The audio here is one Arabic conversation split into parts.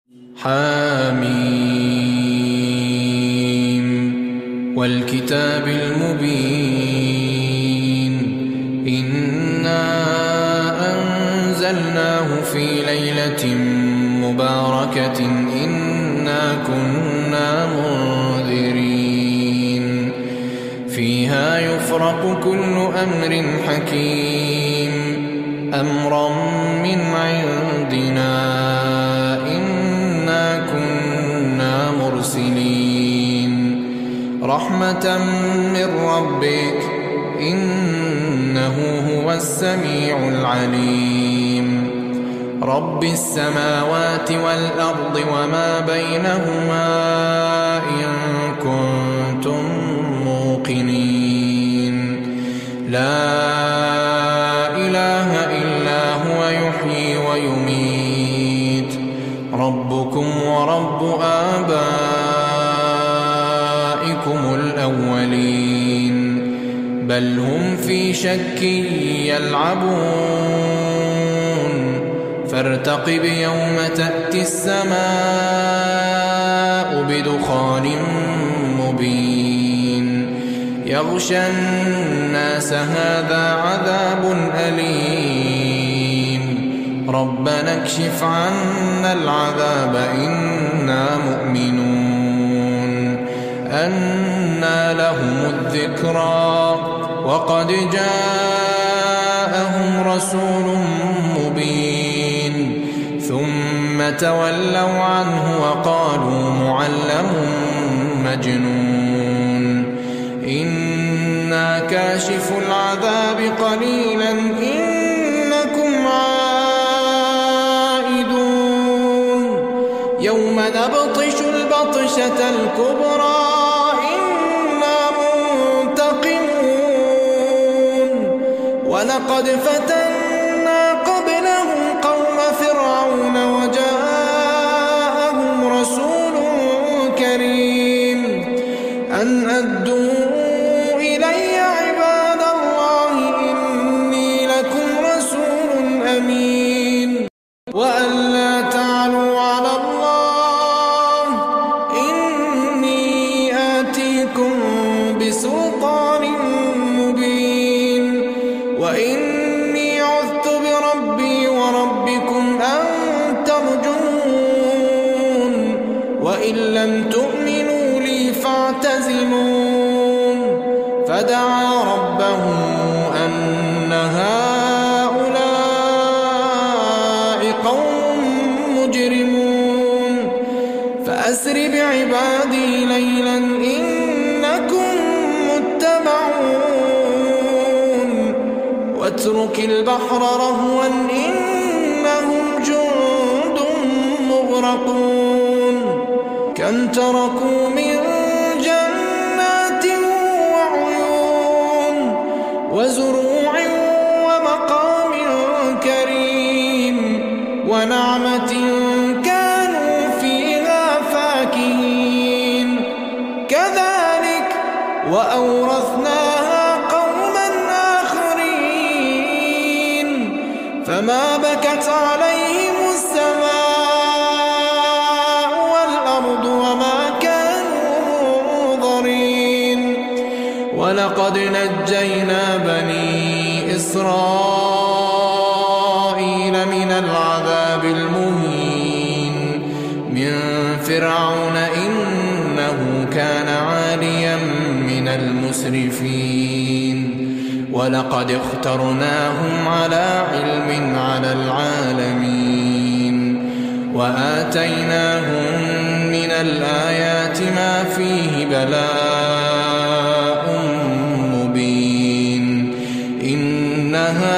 حاميم والكتاب المبين إنا أنزلناه في ليلة مباركة إنا كنا منذرين فيها يفرق كل أمر حكيم أمرا من عندنا إنا كنا مرسلين رحمة من ربك إنه هو السميع العليم رب السماوات والأرض وما بينهما إن كنتم موقنين لا إله إلا هو يحيي ويميت ربكم ورب آبائكم الأولين بل هم في شك يلعبون فارتقب يوم تأتي السماء بدخان مبين يغشى الناس هذا عذاب أليم ربنا اكشف عنا العذاب إنا مؤمنون أنى لهم الذكرى وقد جاءهم رسول مبين ثم تولوا عنه وقالوا معلم مجنون إنا كاشف العذاب قليلا إنكم عائدون يوم نبطش البطشة الكبرى إنا منتقمون ولقد فتنا قبلهم قوم فرعون وجاءهم رسول كريم أن أدوا إلي عباد الله إني لكم رسول أمين وأن لا تعلوا على الله إني آتيكم بسلطان مبين وإني عذت بربي وربكم أن ترجمون وإن لم تؤمنوا لي فاعتزلون فدعا ربه أن هؤلاء قوم مجرمون فأسر بعبادي ليلا إنكم متبعون واترك البحر رهوا إنهم جند مغرقون كم تركوا من جنات وعيون وزروع ومقام كريم ونعمة كانوا فيها فاكهين كذلك وأورثناها قوما آخرين فما بكت عليهم السماء والأرض وما كانوا منظرين ولقد نجينا بني إسرائيل من العذاب المهين من فرعون إنه كان عاليا من المسرفين ولقد اخترناهم على علم على العالمين وآتيناهم من الآيات ما فيه بلاء مبين إن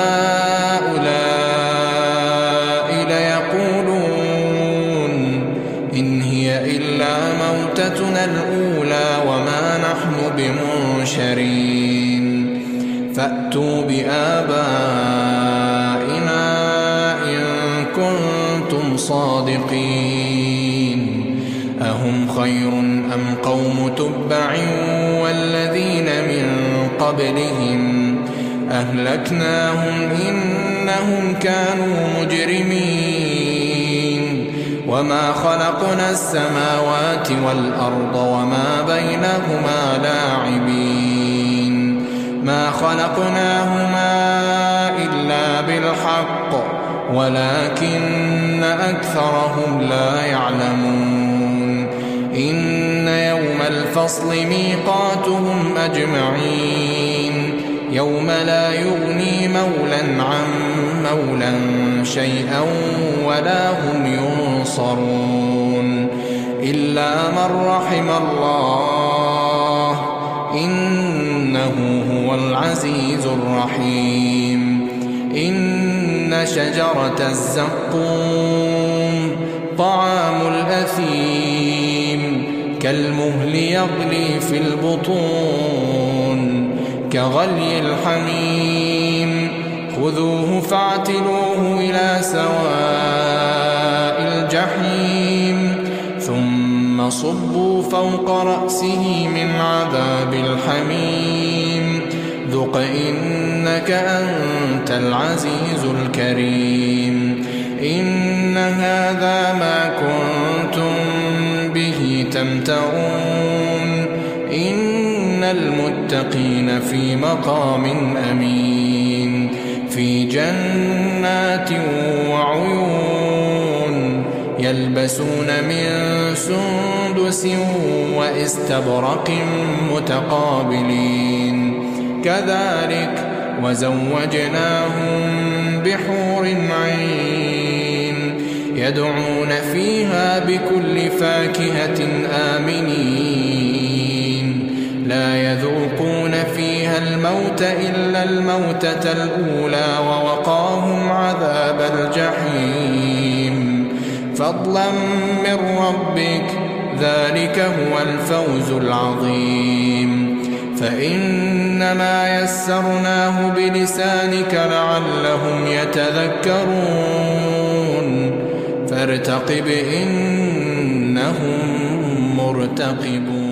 هؤلاء ليقولون إن هي إلا موتتنا الأولى وما نحن بمنشرين فأتوا بآبائنا إن كنتم صادقين أهم خير أم قوم تبع والذين من قبلهم أهلكناهم إنهم كانوا مجرمين وما خلقنا السماوات والأرض وما بينهما لاعبين ما خلقناهما إلا بالحق ولكن أكثرهم لا يعلمون إن يوم الفصل ميقاتهم أجمعين يوم لا يغني مولا عن مولا شيئا ولا هم ينصرون إلا من رحم الله إنه هو العزيز الرحيم إن شجرة الزقوم طعام الأثيم كالمهل يغلي في البطون كغلي الحميم خذوه فاعتلوه إلى سواء الجحيم ثم صبوا فوق رأسه من عذاب الحميم ذق إنك أنت العزيز الكريم إن هذا ما كنتم به تمترون إن المتقين في مقام أمين في جنات وعيون يلبسون من سندس واستبرق متقابلين كذلك وزوجناهم بحور عين يدعون فيها بكل فاكهة آمنين لا يذوقون فيها الموت إلا الموتة الأولى ووقاهم عذاب الجحيم فضلا من ربك ذلك هو الفوز العظيم فإنما يسرناه بلسانك لعلهم يتذكرون فارتقب إنهم مرتقبون.